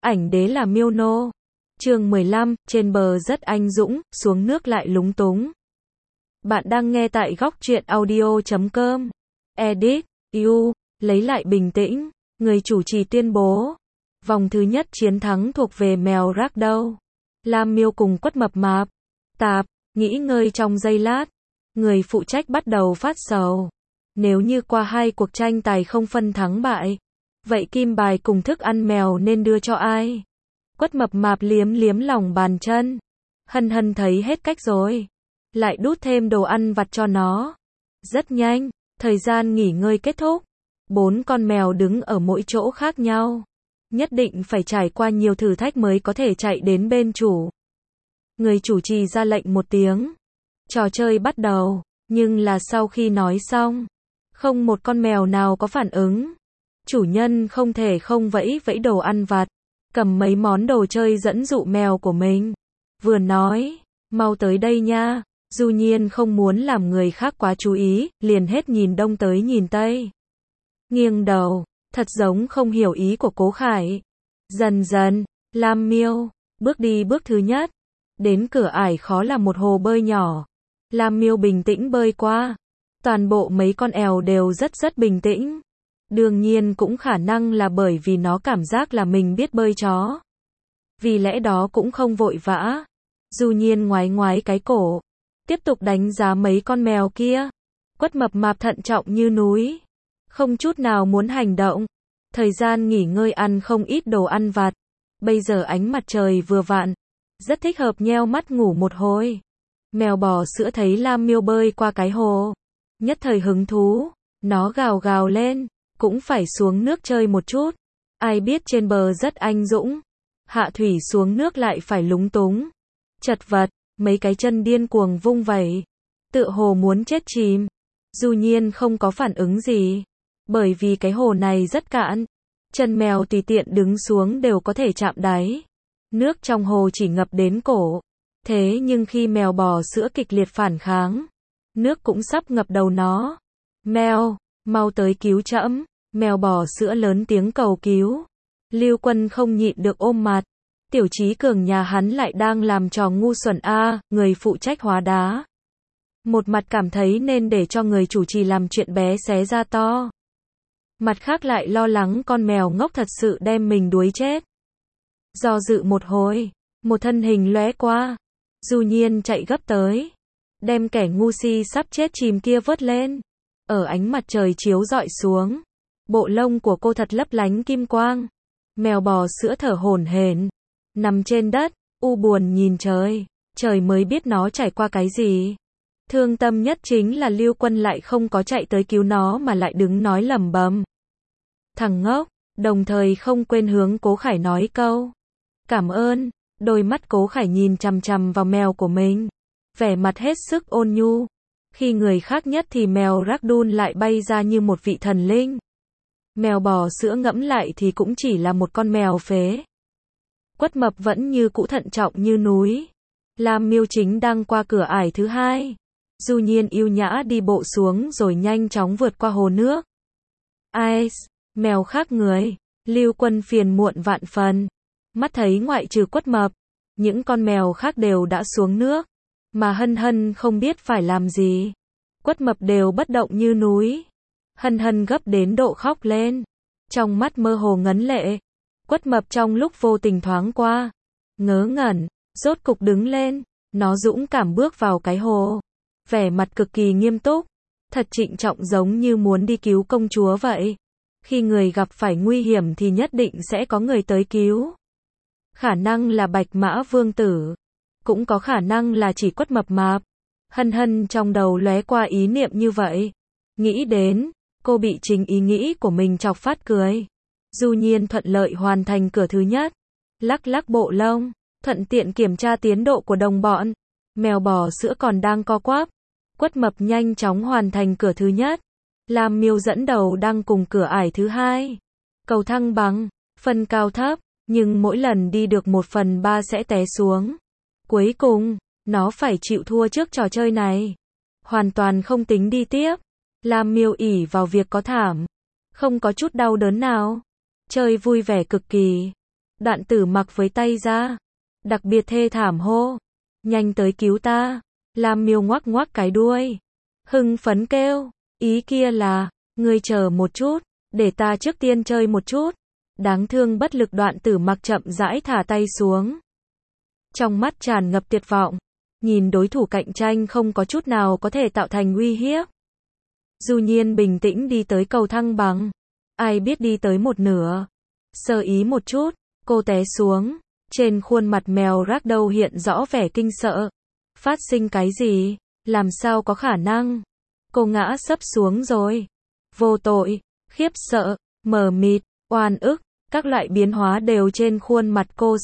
ảnh đế là Miêu Nô. Chương 15, trên bờ rất anh dũng, xuống nước lại lúng túng. Bạn đang nghe tại góc truyện audio.com. Edit, You, lấy lại bình tĩnh, người chủ trì tuyên bố. Vòng thứ nhất chiến thắng thuộc về mèo Ragdoll. Lam Miêu cùng Quất Mập Mạp. Tạp, nghỉ ngơi trong giây lát. Người phụ trách bắt đầu phát sầu. Nếu như qua hai cuộc tranh tài không phân thắng bại, vậy kim bài cùng thức ăn mèo nên đưa cho ai? Quất Mập Mạp liếm liếm lòng bàn chân. Hân Hân thấy hết cách rồi. Lại đút thêm đồ ăn vặt cho nó. Rất nhanh, thời gian nghỉ ngơi kết thúc. 4 con mèo đứng ở mỗi chỗ khác nhau. Nhất định phải trải qua nhiều thử thách mới có thể chạy đến bên chủ. Người chủ trì ra lệnh một tiếng. Trò chơi bắt đầu, nhưng là sau khi nói xong, không một con mèo nào có phản ứng. Chủ nhân không thể không vẫy vẫy đồ ăn vặt, cầm mấy món đồ chơi dẫn dụ mèo của mình. Vừa nói, mau tới đây nha. Du Nhiên không muốn làm người khác quá chú ý, liền hết nhìn đông tới nhìn tây. Nghiêng đầu, thật giống không hiểu ý của Cố Khải. Dần dần, Lam Miêu bước đi bước thứ nhất. Đến cửa ải khó là một hồ bơi nhỏ. Lam Miêu bình tĩnh bơi qua. Toàn bộ mấy con èo đều rất bình tĩnh. Đương nhiên cũng khả năng là bởi vì nó cảm giác là mình biết bơi chó. Vì lẽ đó cũng không vội vã. Du Nhiên ngoái ngoái cái cổ, tiếp tục đánh giá mấy con mèo kia. Quất Mập Mạp thận trọng như núi, không chút nào muốn hành động. Thời gian nghỉ ngơi ăn không ít đồ ăn vặt. Bây giờ ánh mặt trời vừa vặn, rất thích hợp nheo mắt ngủ một hồi. Mèo bò sữa thấy Lam Miêu bơi qua cái hồ, nhất thời hứng thú, nó gào gào lên, cũng phải xuống nước chơi một chút. Ai biết trên bờ rất anh dũng, hạ thủy xuống nước lại phải lúng túng, chật vật, mấy cái chân điên cuồng vung vẩy, tựa hồ muốn chết chìm. Du Nhiên không có phản ứng gì, bởi vì cái hồ này rất cạn, chân mèo tùy tiện đứng xuống đều có thể chạm đáy. Nước trong hồ chỉ ngập đến cổ. Thế nhưng khi mèo bò sữa kịch liệt phản kháng, nước cũng sắp ngập đầu nó. Mèo, mau tới cứu trẫm. Mèo bò sữa lớn tiếng cầu cứu. Lưu Quân không nhịn được ôm mặt. Tiểu Trí Cường nhà hắn lại đang làm trò ngu xuẩn a, người phụ trách hóa đá. Một mặt cảm thấy nên để cho người chủ trì làm chuyện bé xé ra to. Mặt khác lại lo lắng con mèo ngốc thật sự đem mình đuối chết. Do dự một hồi, một thân hình lóe qua. Du Nhiên chạy gấp tới, đem kẻ ngu si sắp chết chìm kia vớt lên. Ở ánh mặt trời chiếu rọi xuống, bộ lông của cô thật lấp lánh kim quang. Mèo bò sữa thở hổn hển, nằm trên đất, u buồn nhìn trời. Trời mới biết nó trải qua cái gì. Thương tâm nhất chính là Lưu Quân lại không có chạy tới cứu nó mà lại đứng nói lẩm bẩm. Thằng ngốc, đồng thời không quên hướng Cố Khải nói câu cảm ơn. Đôi mắt Cố Khải nhìn chằm chằm vào mèo của mình, vẻ mặt hết sức ôn nhu. Khi người khác nhất thì mèo Ragdoll lại bay ra như một vị thần linh. Mèo bò sữa ngẫm lại thì cũng chỉ là một con mèo phế. Quất Mập vẫn như cũ thận trọng như núi. Lam Miêu chính đang qua cửa ải thứ hai. Du Nhiên yêu nhã đi bộ xuống rồi nhanh chóng vượt qua hồ nước. Ai, mèo khác người. Lưu Quân phiền muộn vạn phần. Mắt thấy ngoại trừ Quất Mập, những con mèo khác đều đã xuống nước, mà Hân Hân không biết phải làm gì. Quất Mập đều bất động như núi. Hân Hân gấp đến độ khóc lên, trong mắt mơ hồ ngấn lệ. Quất Mập trong lúc vô tình thoáng qua, ngớ ngẩn, rốt cục đứng lên, nó dũng cảm bước vào cái hồ, vẻ mặt cực kỳ nghiêm túc, thật trịnh trọng giống như muốn đi cứu công chúa vậy. Khi người gặp phải nguy hiểm thì nhất định sẽ có người tới cứu. Khả năng là Bạch Mã Vương Tử, cũng có khả năng là chỉ Quất Mập Mạp. Hân Hân trong đầu lóe qua ý niệm như vậy. Nghĩ đến, cô bị chính ý nghĩ của mình chọc phát cười. Du Nhiên thuận lợi hoàn thành cửa thứ nhất. Lắc lắc bộ lông, thuận tiện kiểm tra tiến độ của đồng bọn. Mèo bò sữa còn đang co quắp. Quất Mập nhanh chóng hoàn thành cửa thứ nhất. Lam Miêu dẫn đầu đang cùng cửa ải thứ hai. Cầu thăng bằng, phân cao thấp, nhưng mỗi lần đi được 1/3 sẽ té xuống. Cuối cùng, nó phải chịu thua trước trò chơi này. Hoàn toàn không tính đi tiếp. Lam Miêu ỷ vào việc có thảm, không có chút đau đớn nào. Chơi vui vẻ cực kỳ. Đoạn Tử Mặc với tay ra, đặc biệt thê thảm hô, nhanh tới cứu ta. Lam Miêu ngoắc ngoắc cái đuôi, hưng phấn kêu, ý kia là, ngươi chờ một chút, để ta trước tiên chơi một chút. Đáng thương bất lực Đoạn Tử Mặc chậm rãi thả tay xuống. Trong mắt tràn ngập tuyệt vọng, nhìn đối thủ cạnh tranh không có chút nào có thể tạo thành uy hiếp. Du Nhiên bình tĩnh đi tới cầu thăng bằng, ai biết đi tới một nửa, sơ ý một chút, cô té xuống, trên khuôn mặt mèo Ragdoll hiện rõ vẻ kinh sợ. Phát sinh cái gì? Làm sao có khả năng? Cô ngã sấp xuống rồi. Vô tội, khiếp sợ, mờ mịt, oan ức, các loại biến hóa đều trên khuôn mặt cô.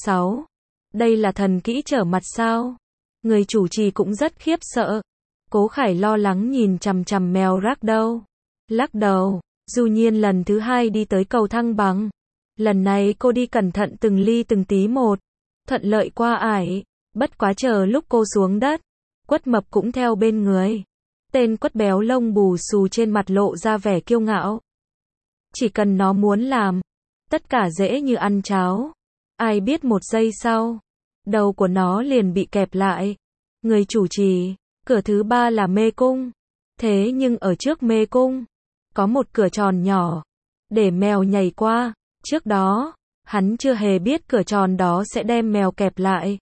Đây là thần kỹ trở mặt sao? Người chủ trì cũng rất khiếp sợ. Cố Khải lo lắng nhìn chằm chằm mèo Ragdoll. Lắc đầu, Du Nhiên lần thứ hai đi tới cầu thăng bằng. Lần này cô đi cẩn thận từng ly từng tí một, thuận lợi qua ải. Bất quá chờ lúc cô xuống đất, Quất Mập cũng theo bên người. Tên quất béo lông bù xù trên mặt lộ ra vẻ kiêu ngạo. Chỉ cần nó muốn làm, tất cả dễ như ăn cháo. Ai biết một giây sau, đầu của nó liền bị kẹp lại. Người chủ trì, cửa thứ 3 là mê cung. Thế nhưng ở trước mê cung, có một cửa tròn nhỏ, để mèo nhảy qua. Trước đó, hắn chưa hề biết cửa tròn đó sẽ đem mèo kẹp lại.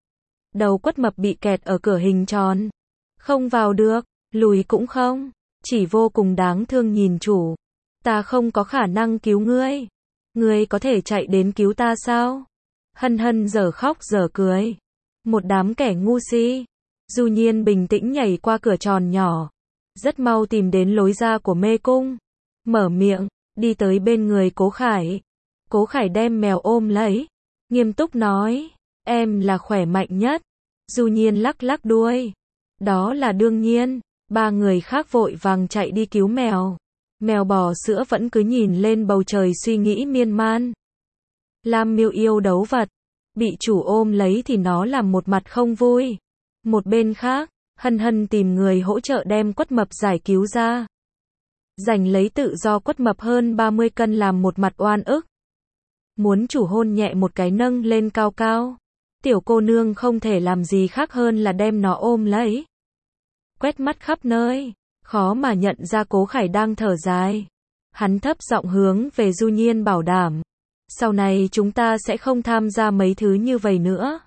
Đầu Quất Mập bị kẹt ở cửa hình tròn. Không vào được, lùi cũng không. Chỉ vô cùng đáng thương nhìn chủ. Ta không có khả năng cứu ngươi. Ngươi có thể chạy đến cứu ta sao? Hân Hân dở khóc dở cười. Một đám kẻ ngu si. Du Nhiên bình tĩnh nhảy qua cửa tròn nhỏ. Rất mau tìm đến lối ra của mê cung. Mở miệng, đi tới bên người Cố Khải. Cố Khải đem mèo ôm lấy. Nghiêm túc nói, em là khỏe mạnh nhất. Du Nhiên lắc lắc đuôi. Đó là đương nhiên. Ba người khác vội vàng chạy đi cứu mèo. Mèo bò sữa vẫn cứ nhìn lên bầu trời suy nghĩ miên man. Lam Miêu yêu đấu vật. Bị chủ ôm lấy thì nó làm một mặt không vui. Một bên khác, Hân Hân tìm người hỗ trợ đem Quất Mập giải cứu ra. Giành lấy tự do Quất Mập hơn 30 cân làm một mặt oan ức. Muốn chủ hôn nhẹ một cái nâng lên cao cao. Tiểu cô nương không thể làm gì khác hơn là đem nó ôm lấy. Quét mắt khắp nơi, khó mà nhận ra Cố Khải đang thở dài. Hắn thấp giọng hướng về Du Nhiên bảo đảm. Sau này chúng ta sẽ không tham gia mấy thứ như vậy nữa.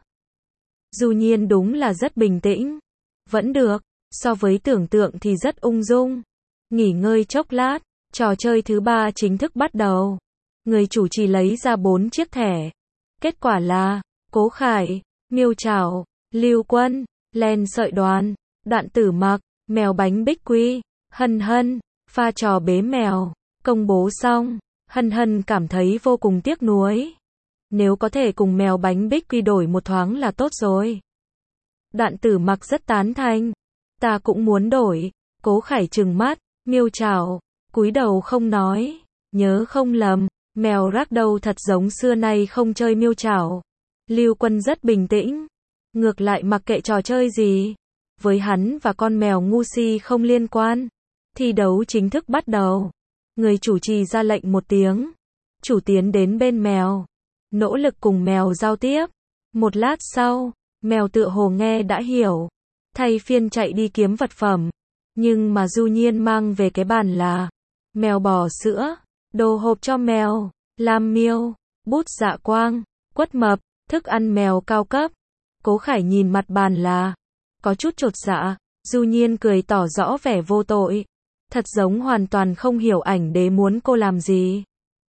Du Nhiên đúng là rất bình tĩnh. Vẫn được, so với tưởng tượng thì rất ung dung. Nghỉ ngơi chốc lát, trò chơi thứ 3 chính thức bắt đầu. Người chủ trì lấy ra 4 chiếc thẻ. Kết quả là, Cố Khải, Miêu Trảo, Lưu Quân, Len Sợi Đoàn, Đoạn Tử Mặc, Mèo Bánh Bích Quy, Hân Hân, pha trò bế mèo. Công bố xong, Hân Hân cảm thấy vô cùng tiếc nuối. Nếu có thể cùng Mèo Bánh Bích Quy đổi một thoáng là tốt rồi. Đoạn Tử Mặc rất tán thành. Ta cũng muốn đổi. Cố Khải trừng mắt, Miêu Trảo, cúi đầu không nói. Nhớ không lầm, mèo Ragdoll thật giống xưa nay không chơi Miêu Trảo. Lưu Quân rất bình tĩnh. Ngược lại mặc kệ trò chơi gì. Với hắn và con mèo ngu si không liên quan. Thi đấu chính thức bắt đầu. Người chủ trì ra lệnh một tiếng. Chủ tiến đến bên mèo. Nỗ lực cùng mèo giao tiếp. Một lát sau, mèo tựa hồ nghe đã hiểu. Thay phiên chạy đi kiếm vật phẩm. Nhưng mà Du Nhiên mang về cái bàn là mèo bò sữa, đồ hộp cho mèo, Lam Miêu, bút dạ quang, Quất Mập, thức ăn mèo cao cấp. Cố Khải nhìn mặt bàn là có chút chột dạ. Du Nhiên cười tỏ rõ vẻ vô tội. Thật giống hoàn toàn không hiểu ảnh đế muốn cô làm gì.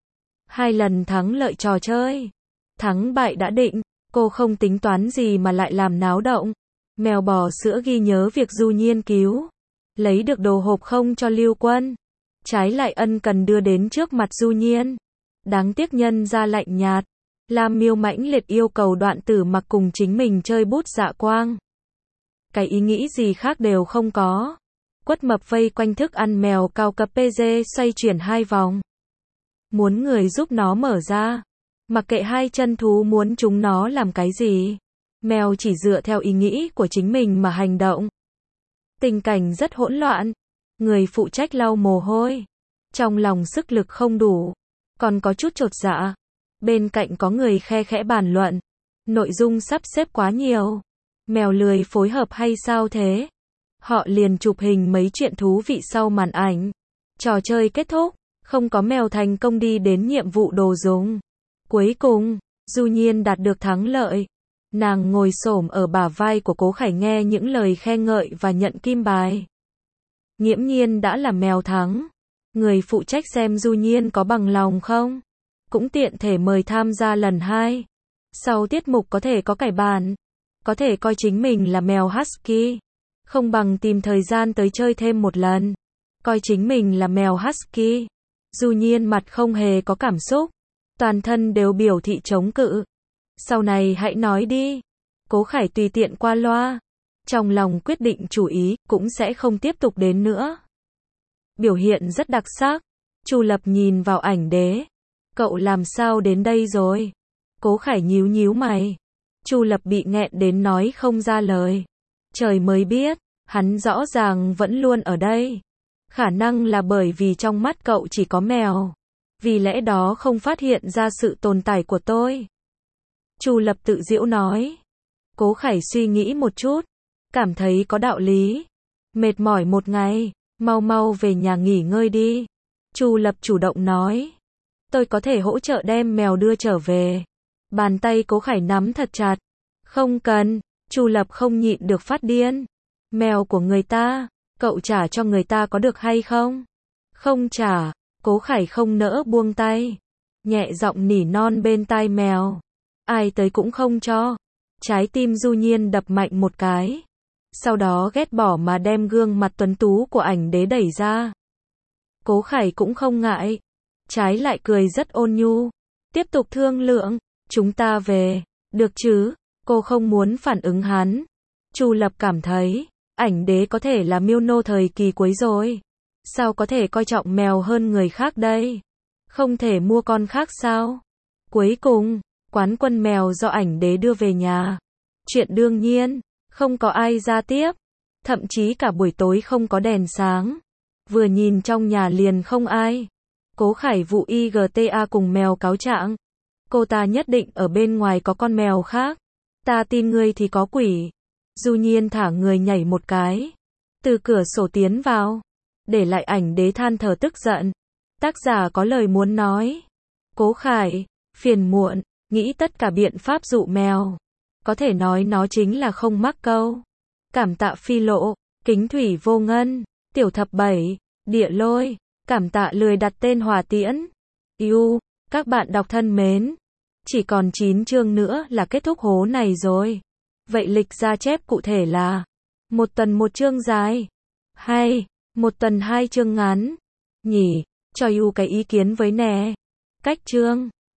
2 lần thắng lợi trò chơi. Thắng bại đã định, cô không tính toán gì mà lại làm náo động. Mèo bò sữa ghi nhớ việc Du Nhiên cứu. Lấy được đồ hộp không cho Lưu Quân. Trái lại ân cần đưa đến trước mặt Du Nhiên. Đáng tiếc nhân ra lạnh nhạt. Lam Miêu mãnh liệt yêu cầu Đoạn Tử Mặc cùng chính mình chơi bút dạ quang. Cái ý nghĩ gì khác đều không có. Quất Mập vây quanh thức ăn mèo cao cấp PG xoay chuyển 2 vòng. Muốn người giúp nó mở ra. Mặc kệ hai chân thú muốn chúng nó làm cái gì. Mèo chỉ dựa theo ý nghĩ của chính mình mà hành động. Tình cảnh rất hỗn loạn. Người phụ trách lau mồ hôi. Trong lòng sức lực không đủ. Còn có chút chột dạ. Bên cạnh có người khe khẽ bàn luận. Nội dung sắp xếp quá nhiều. Mèo lười phối hợp hay sao thế? Họ liền chụp hình mấy chuyện thú vị sau màn ảnh. Trò chơi kết thúc, không có mèo thành công đi đến nhiệm vụ đồ dùng. Cuối cùng, Du Nhiên đạt được thắng lợi. Nàng ngồi xổm ở bả vai của Cố Khải nghe những lời khen ngợi và nhận kim bài. Nghiễm nhiên đã là mèo thắng. Người phụ trách xem Du Nhiên có bằng lòng không. Cũng tiện thể mời tham gia lần 2. Sau tiết mục có thể có cải bản. Có thể coi chính mình là mèo Husky. Không bằng tìm thời gian tới chơi thêm một lần. Coi chính mình là mèo Husky. Du Nhiên mặt không hề có cảm xúc. Toàn thân đều biểu thị chống cự. Sau này hãy nói đi. Cố Khải tùy tiện qua loa. Trong lòng quyết định chủ ý, cũng sẽ không tiếp tục đến nữa. Biểu hiện rất đặc sắc. Chu Lập nhìn vào ảnh đế. Cậu làm sao đến đây rồi? Cố Khải nhíu nhíu mày. Chu Lập bị nghẹn đến nói không ra lời. Trời mới biết, hắn rõ ràng vẫn luôn ở đây. Khả năng là bởi vì trong mắt cậu chỉ có mèo. Vì lẽ đó không phát hiện ra sự tồn tại của tôi. Chu Lập tự giễu nói. Cố Khải suy nghĩ một chút. Cảm thấy có đạo lý. Mệt mỏi một ngày, mau mau về nhà nghỉ ngơi đi. Chu Lập chủ động nói. Tôi có thể hỗ trợ đem mèo đưa trở về. Bàn tay Cố Khải nắm thật chặt. Không cần, Chu Lập không nhịn được phát điên. Mèo của người ta, cậu trả cho người ta có được hay không? Không trả, Cố Khải không nỡ buông tay. Nhẹ giọng nỉ non bên tai mèo. Ai tới cũng không cho. Trái tim Du Nhiên đập mạnh một cái. Sau đó ghét bỏ mà đem gương mặt tuấn tú của ảnh đế đẩy ra. Cố Khải cũng không ngại. Trái lại cười rất ôn nhu. Tiếp tục thương lượng. Chúng ta về. Được chứ? Cô không muốn phản ứng hắn. Chu Lập cảm thấy, ảnh đế có thể là miêu nô thời kỳ cuối rồi. Sao có thể coi trọng mèo hơn người khác đây? Không thể mua con khác sao? Cuối cùng, quán quân mèo do ảnh đế đưa về nhà. Chuyện đương nhiên, không có ai ra tiếp. Thậm chí cả buổi tối không có đèn sáng. Vừa nhìn trong nhà liền không ai. Cố Khải vụ IGTA cùng mèo cáo trạng. Cô ta nhất định ở bên ngoài có con mèo khác. Ta tin ngươi thì có quỷ. Du Nhiên thả người nhảy một cái. Từ cửa sổ tiến vào. Để lại ảnh đế than thở tức giận. Tác giả có lời muốn nói. Cố Khải, phiền muộn, nghĩ tất cả biện pháp dụ mèo. Có thể nói nó chính là không mắc câu. Cảm tạ Phi Lộ, Kính Thủy Vô Ngân, Tiểu Thập Bảy, Địa Lôi, cảm tạ lười đặt tên Hòa Tiễn. Yêu, các bạn đọc thân mến. Chỉ còn 9 chương nữa là kết thúc hố này rồi. Vậy lịch ra chép cụ thể là 1 tuần 1 chương dài, hay 1 tuần 2 chương ngắn. Nhỉ, cho yêu cái ý kiến với nè. Cách chương